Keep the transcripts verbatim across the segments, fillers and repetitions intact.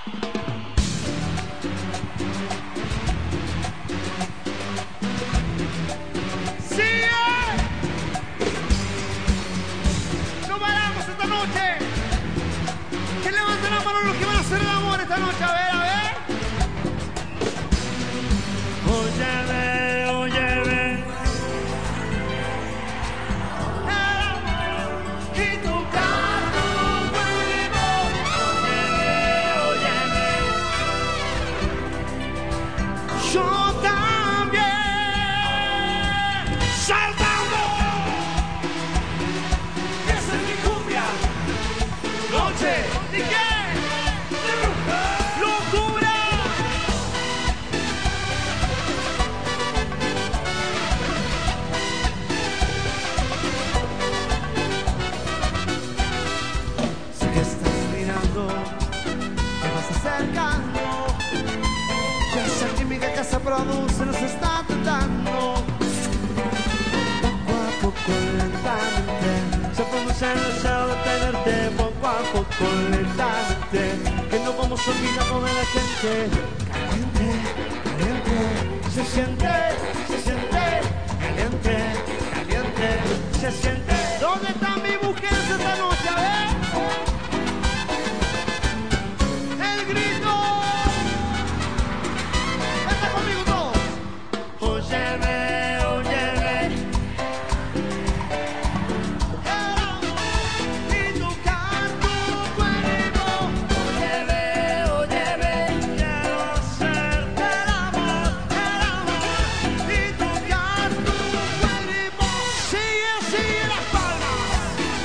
Esta noche, a ver, a ver. Óyeme, óyeme. Y tocar tu cuerpo. Óyeme, óyeme. Yo también. Saltando. Y esa es mi cumbia. Noche. ¿Y qué? Se produce, nos está tratando poco a poco, lentamente. Se produce el deseo de tenerte poco a poco, lentamente. Que no vamos olvidando de la gente. Caliente, caliente. Se siente, se siente. Caliente, caliente. Se siente. ¿Dónde están mis mujeres esta noche? A ver. El grito. Conmigo todos. Óyeme, óyeme. Y tocar tu cuerpo. Óyeme, óyeme. Quiero hacerte el amor, el amor. Y tocar tu cuerpo. Sigue, sigue las palmas.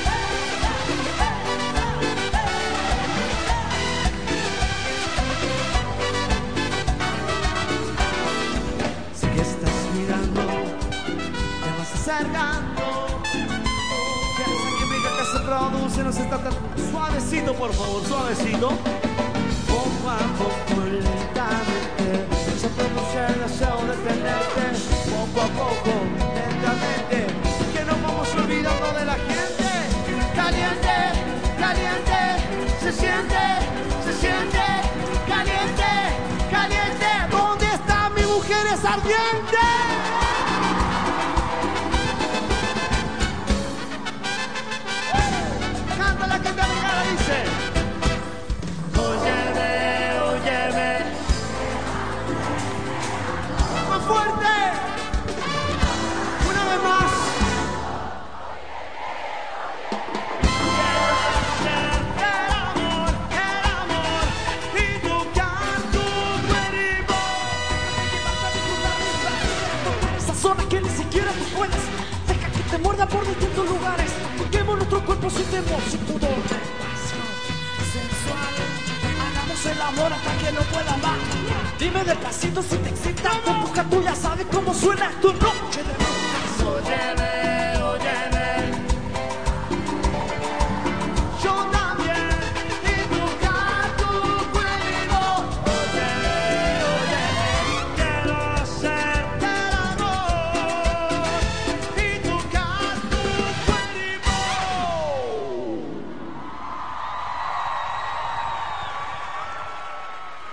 Acercando, que esa química que se produce nos está tan suavecito, por favor, suavecito. poco a poco, lentamente. Se produce el deseo de tenerte poco a poco, lentamente. Que nos vamos olvidando de la gente. Caliente, caliente, se siente, se siente. Caliente, caliente. ¿Dónde están mis mujeres ardientes? Óyeme, óyeme. ¡Más fuerte! Una vez más. El amor, el amor. Y tocar tu cuerpo. Esa zona que ni siquiera tú puedes. Deja que te muerda por distintos lugares. Toquemos nuestro cuerpo sin temor, sin pudor. Hagamos el amor hasta que no pueda más. Dime despacito si te excita. Tu boca tú ya sabes cómo suena tu noche de